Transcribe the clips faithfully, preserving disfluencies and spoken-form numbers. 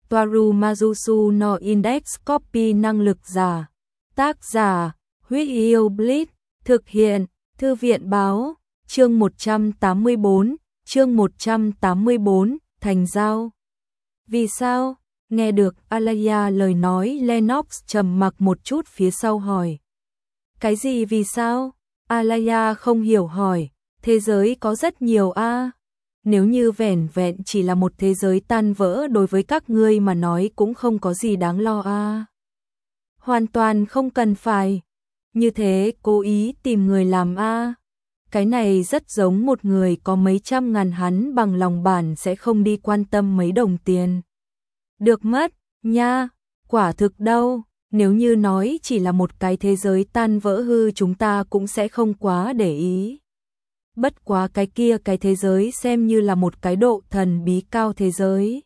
Toaru Majusu no Index Copy năng lực giả. Tác giả, Huyết Yêu Blitz, thực hiện, Thư viện báo, chương một trăm tám mươi bốn, chương một trăm tám mươi bốn, thành giao. Vì sao? Nghe được Alaya lời nói, Lennox trầm mặc một chút phía sau hỏi. Cái gì vì sao? Alaya không hiểu hỏi, thế giới có rất nhiều a. À? Nếu như vẻn vẹn chỉ là một thế giới tan vỡ đối với các ngươi mà nói cũng không có gì đáng lo a. À? Hoàn toàn không cần phải. Như thế cố ý tìm người làm a. À? Cái này rất giống một người có mấy trăm ngàn, hắn bằng lòng bản sẽ không đi quan tâm mấy đồng tiền được mất nha. Quả thực đâu, nếu như nói chỉ là một cái thế giới tan vỡ hư chúng ta cũng sẽ không quá để ý. Bất quá cái kia cái thế giới xem như là một cái độ thần bí cao thế giới.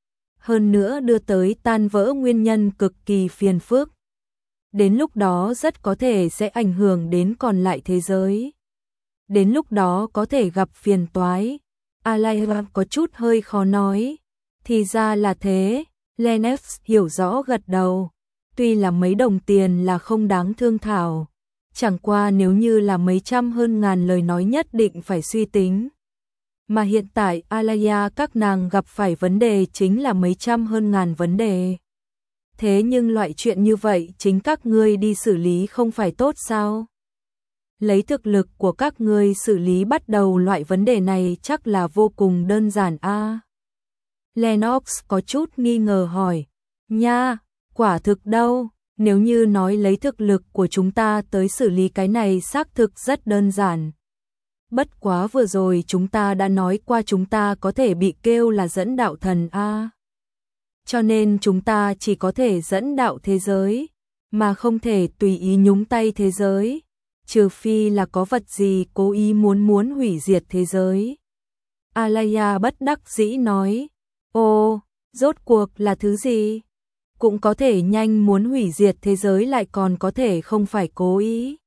Hơn nữa đưa tới tan vỡ nguyên nhân cực kỳ phiền phức. Đến lúc đó rất có thể sẽ ảnh hưởng đến còn lại thế giới. Đến lúc đó có thể gặp phiền toái. Alaya có chút hơi khó nói. Thì ra là thế, Lennox hiểu rõ gật đầu. Tuy là mấy đồng tiền là không đáng thương thảo. Chẳng qua nếu như là mấy trăm hơn ngàn lời nói nhất định phải suy tính. Mà hiện tại Alaya các nàng gặp phải vấn đề chính là mấy trăm hơn ngàn vấn đề. Thế nhưng loại chuyện như vậy chính các ngươi đi xử lý không phải tốt sao? Lấy thực lực của các ngươi xử lý bắt đầu loại vấn đề này chắc là vô cùng đơn giản a. À? Lennox có chút nghi ngờ hỏi. Nha, quả thực đâu, nếu như nói lấy thực lực của chúng ta tới xử lý cái này xác thực rất đơn giản. Bất quá vừa rồi chúng ta đã nói qua chúng ta có thể bị kêu là dẫn đạo thần a. À? Cho nên chúng ta chỉ có thể dẫn đạo thế giới, mà không thể tùy ý nhúng tay thế giới. Trừ phi là có vật gì cố ý muốn muốn hủy diệt thế giới. Alaya bất đắc dĩ nói. Ồ, rốt cuộc là thứ gì? Cũng có thể nhanh muốn hủy diệt thế giới lại còn có thể không phải cố ý.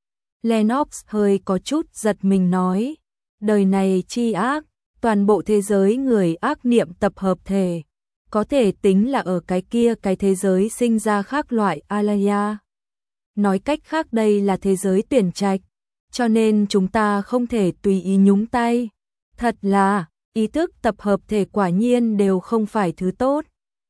Lennox hơi có chút giật mình nói. Đời này chi ác, toàn bộ thế giới người ác niệm tập hợp thể. Có thể tính là ở cái kia cái thế giới sinh ra khác loại Alaya. Nói cách khác đây là thế giới tuyển trạch, cho nên chúng ta không thể tùy ý nhúng tay. Thật là, ý thức tập hợp thể quả nhiên đều không phải thứ tốt.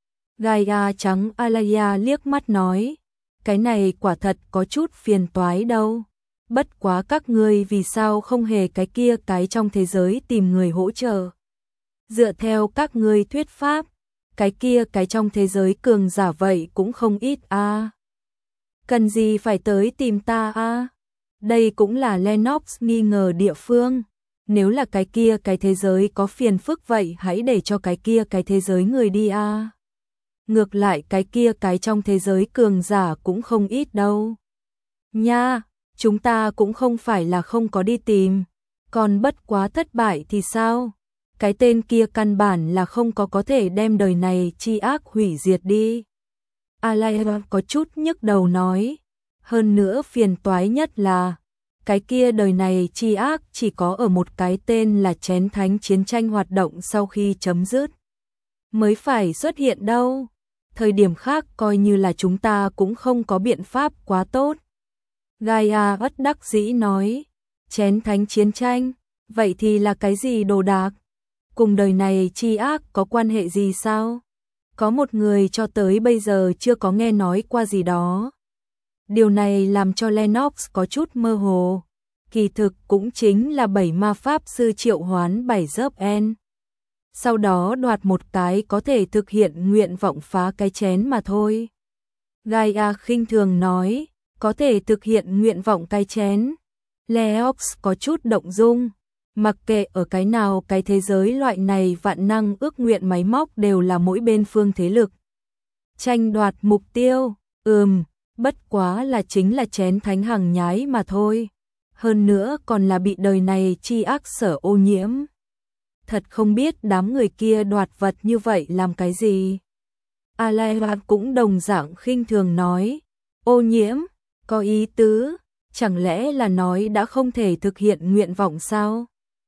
Gaia trắng Alaya liếc mắt nói, cái này quả thật có chút phiền toái đâu. Bất quá các ngươi vì sao không hề cái kia cái trong thế giới tìm người hỗ trợ. Dựa theo các ngươi thuyết pháp, cái kia cái trong thế giới cường giả vậy cũng không ít a. À. Cần gì phải tới tìm ta a? À? Đây cũng là Lennox nghi ngờ địa phương. Nếu là cái kia cái thế giới có phiền phức vậy hãy để cho cái kia cái thế giới người đi a. À? Ngược lại cái kia cái trong thế giới cường giả cũng không ít đâu. Nha, chúng ta cũng không phải là không có đi tìm. Còn bất quá thất bại thì sao? Cái tên kia căn bản là không có có thể đem đời này chi ác hủy diệt đi. Alaya có chút nhức đầu nói. Hơn nữa phiền toái nhất là cái kia đời này chi ác chỉ có ở một cái tên là chén thánh chiến tranh hoạt động sau khi chấm dứt mới phải xuất hiện đâu. Thời điểm khác coi như là chúng ta cũng không có biện pháp quá tốt. Gaia bất đắc dĩ nói. Chén thánh chiến tranh, vậy thì là cái gì đồ đạc? Cùng đời này chi ác có quan hệ gì sao? Có một người cho tới bây giờ chưa có nghe nói qua gì đó. Điều này làm cho Lennox có chút mơ hồ. Kỳ thực cũng chính là bảy ma pháp sư triệu hoán bảy dớp en. Sau đó đoạt một cái có thể thực hiện nguyện vọng phá cái chén mà thôi. Gaia khinh thường nói, có thể thực hiện nguyện vọng cái chén. Lennox có chút động dung. Mặc kệ ở cái nào cái thế giới loại này vạn năng ước nguyện máy móc đều là mỗi bên phương thế lực. Tranh đoạt mục tiêu, ừm, bất quá là chính là chén thánh hàng nhái mà thôi. Hơn nữa còn là bị đời này chi ác sở ô nhiễm. Thật không biết đám người kia đoạt vật như vậy làm cái gì. Alaya cũng đồng dạng khinh thường nói, ô nhiễm, có ý tứ, chẳng lẽ là nói đã không thể thực hiện nguyện vọng sao?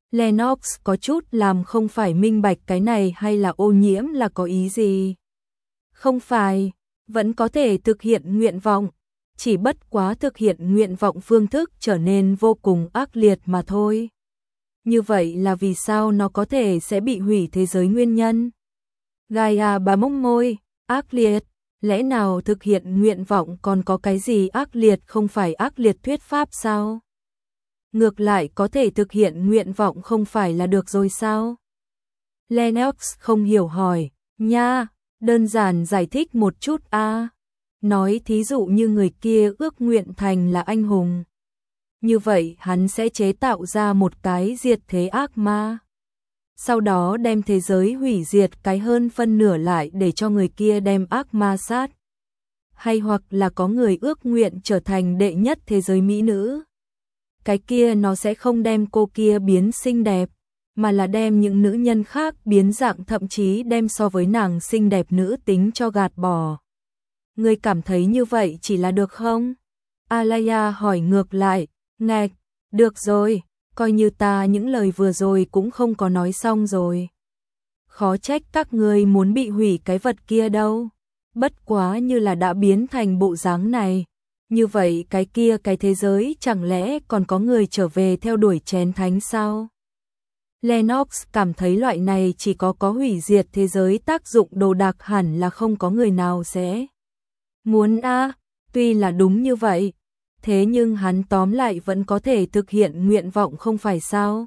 Lennox có chút làm không phải minh bạch cái này hay là ô nhiễm là có ý gì. Không phải, vẫn có thể thực hiện nguyện vọng, chỉ bất quá thực hiện nguyện vọng phương thức trở nên vô cùng ác liệt mà thôi. Như vậy là vì sao nó có thể sẽ bị hủy thế giới nguyên nhân? Gaia bá mông môi, ác liệt, lẽ nào thực hiện nguyện vọng còn có cái gì ác liệt không phải ác liệt thuyết pháp sao? Ngược lại có thể thực hiện nguyện vọng không phải là được rồi sao? Lennox không hiểu hỏi, nha, đơn giản giải thích một chút a. Nói thí dụ như người kia ước nguyện thành là anh hùng. Như vậy hắn sẽ chế tạo ra một cái diệt thế ác ma. Sau đó đem thế giới hủy diệt cái hơn phân nửa lại để cho người kia đem ác ma sát. Hay hoặc là có người ước nguyện trở thành đệ nhất thế giới mỹ nữ. Cái kia nó sẽ không đem cô kia biến xinh đẹp, mà là đem những nữ nhân khác biến dạng, thậm chí đem so với nàng xinh đẹp nữ tính cho gạt bỏ. Ngươi cảm thấy như vậy chỉ là được không? Alaya hỏi ngược lại, ngạch, được rồi, coi như ta những lời vừa rồi cũng không có nói xong rồi. Khó trách các ngươi muốn bị hủy cái vật kia đâu. Bất quá như là đã biến thành bộ dáng này. Như vậy cái kia cái thế giới chẳng lẽ còn có người trở về theo đuổi chén thánh sao? Lennox cảm thấy loại này chỉ có có hủy diệt thế giới tác dụng đồ đạc hẳn là không có người nào sẽ muốn a. À, tuy là đúng như vậy, thế nhưng hắn tóm lại vẫn có thể thực hiện nguyện vọng không phải sao?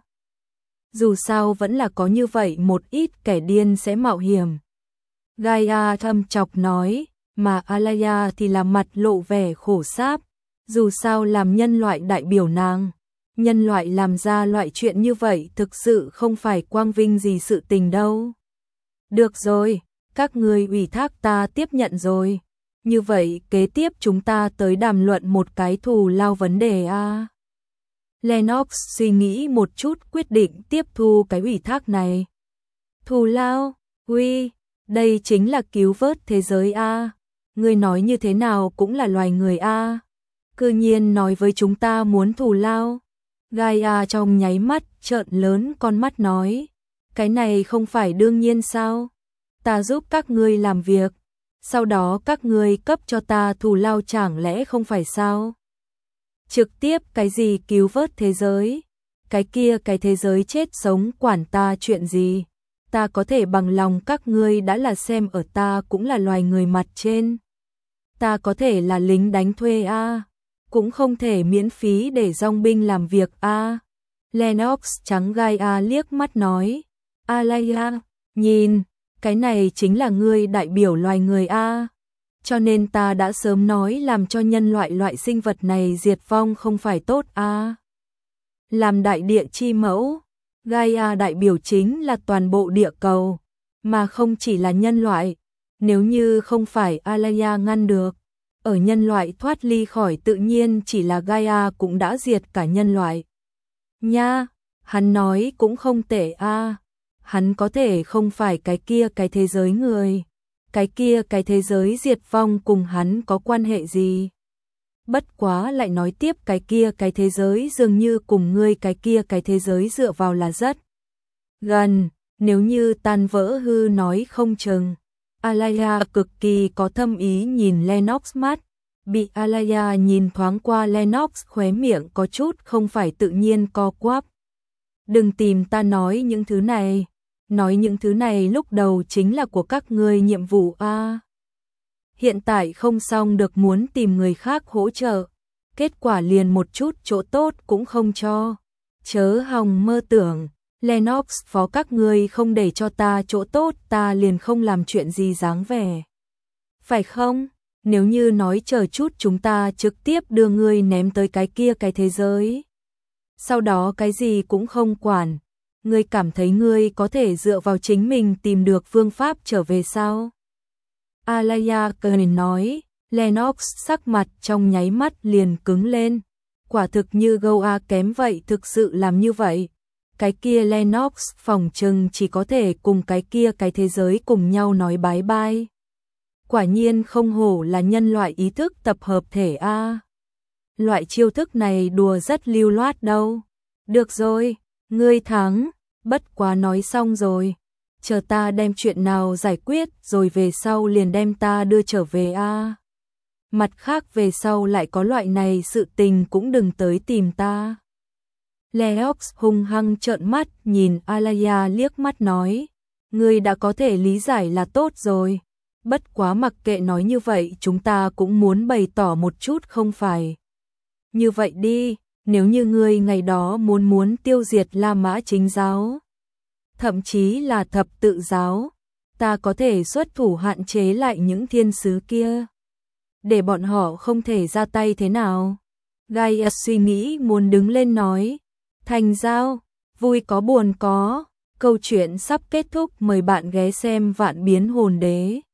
Dù sao vẫn là có như vậy một ít kẻ điên sẽ mạo hiểm. Gaia thâm chọc nói, mà Alaya thì là mặt lộ vẻ khổ sáp. Dù sao làm nhân loại đại biểu nàng, nhân loại làm ra loại chuyện như vậy thực sự không phải quang vinh gì sự tình đâu. Được rồi, các ngươi ủy thác ta tiếp nhận rồi. Như vậy kế tiếp chúng ta tới đàm luận một cái thù lao vấn đề a. À. Lennox suy nghĩ một chút quyết định tiếp thu cái ủy thác này. Thù lao, uy, đây chính là cứu vớt thế giới a. À. Ngươi nói như thế nào cũng là loài người a. À. Cư nhiên nói với chúng ta muốn thù lao. Gaia trong nháy mắt trợn lớn con mắt nói, cái này không phải đương nhiên sao? Ta giúp các ngươi làm việc, sau đó các ngươi cấp cho ta thù lao chẳng lẽ không phải sao? Trực tiếp cái gì cứu vớt thế giới? Cái kia cái thế giới chết sống quản ta chuyện gì? Ta có thể bằng lòng các ngươi đã là xem ở ta cũng là loài người mặt trên. Ta có thể là lính đánh thuê a, à. Cũng không thể miễn phí để dòng binh làm việc a. À. Lennox trắng Gaia liếc mắt nói, Alaya, nhìn, cái này chính là ngươi đại biểu loài người a. À. Cho nên ta đã sớm nói làm cho nhân loại loại sinh vật này diệt vong không phải tốt a. À. Làm đại địa chi mẫu, Gaia đại biểu chính là toàn bộ địa cầu, mà không chỉ là nhân loại. Nếu như không phải Alaya ngăn được, ở nhân loại thoát ly khỏi tự nhiên chỉ là Gaia cũng đã diệt cả nhân loại. Nha, hắn nói cũng không tệ a. À. Hắn có thể không phải cái kia cái thế giới người. Cái kia cái thế giới diệt vong cùng hắn có quan hệ gì? Bất quá lại nói tiếp cái kia cái thế giới dường như cùng ngươi cái kia cái thế giới dựa vào là rất gần, nếu như tan vỡ hư nói không chừng. Alaya cực kỳ có thâm ý nhìn Lennox mắt, bị Alaya nhìn thoáng qua Lennox khóe miệng có chút không phải tự nhiên co quắp. Đừng tìm ta nói những thứ này, nói những thứ này lúc đầu chính là của các ngươi nhiệm vụ a. À. Hiện tại không xong được muốn tìm người khác hỗ trợ, kết quả liền một chút chỗ tốt cũng không cho. Chớ hòng mơ tưởng, Lennox phó các ngươi không để cho ta chỗ tốt ta liền không làm chuyện gì dáng vẻ. Phải không? Nếu như nói chờ chút chúng ta trực tiếp đưa ngươi ném tới cái kia cái thế giới. Sau đó cái gì cũng không quản. Ngươi cảm thấy ngươi có thể dựa vào chính mình tìm được phương pháp trở về sao? Alaya cười nói, Lennox sắc mặt trong nháy mắt liền cứng lên. Quả thực như Goa kém vậy thực sự làm như vậy. Cái kia Lennox phòng trừng chỉ có thể cùng cái kia cái thế giới cùng nhau nói bái bai. Quả nhiên không hổ là nhân loại ý thức tập hợp thể a. Loại chiêu thức này đùa rất lưu loát đâu. Được rồi, Ngươi thắng, bất quá nói xong rồi. Chờ ta đem chuyện nào giải quyết rồi về sau liền đem ta đưa trở về a. Mặt khác về sau lại có loại này sự tình cũng đừng tới tìm ta. Leox hung hăng trợn mắt nhìn Alaya liếc mắt nói, ngươi đã có thể lý giải là tốt rồi. Bất quá mặc kệ nói như vậy chúng ta cũng muốn bày tỏ một chút không phải. Như vậy đi, nếu như ngươi ngày đó muốn muốn tiêu diệt La Mã chính giáo, thậm chí là thập tự giáo, ta có thể xuất thủ hạn chế lại những thiên sứ kia, để bọn họ không thể ra tay thế nào. Gaius suy nghĩ muốn đứng lên nói, thành giao, vui có buồn có, câu chuyện sắp kết thúc, mời bạn ghé xem Vạn Biến Hồn Đế.